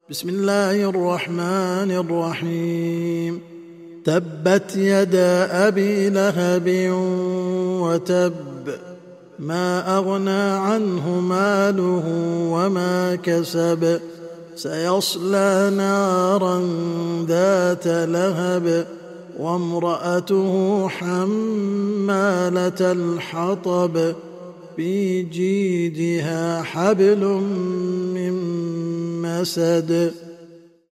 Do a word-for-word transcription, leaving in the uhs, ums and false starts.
بسم الله الرحمن الرحيم. تبت يدا أبي لهب وتب، ما أغنى عنه ماله وما كسب، سيصلى نارا ذات لهب وامرأته حمالة الحطب في جيدها حبل من مسد.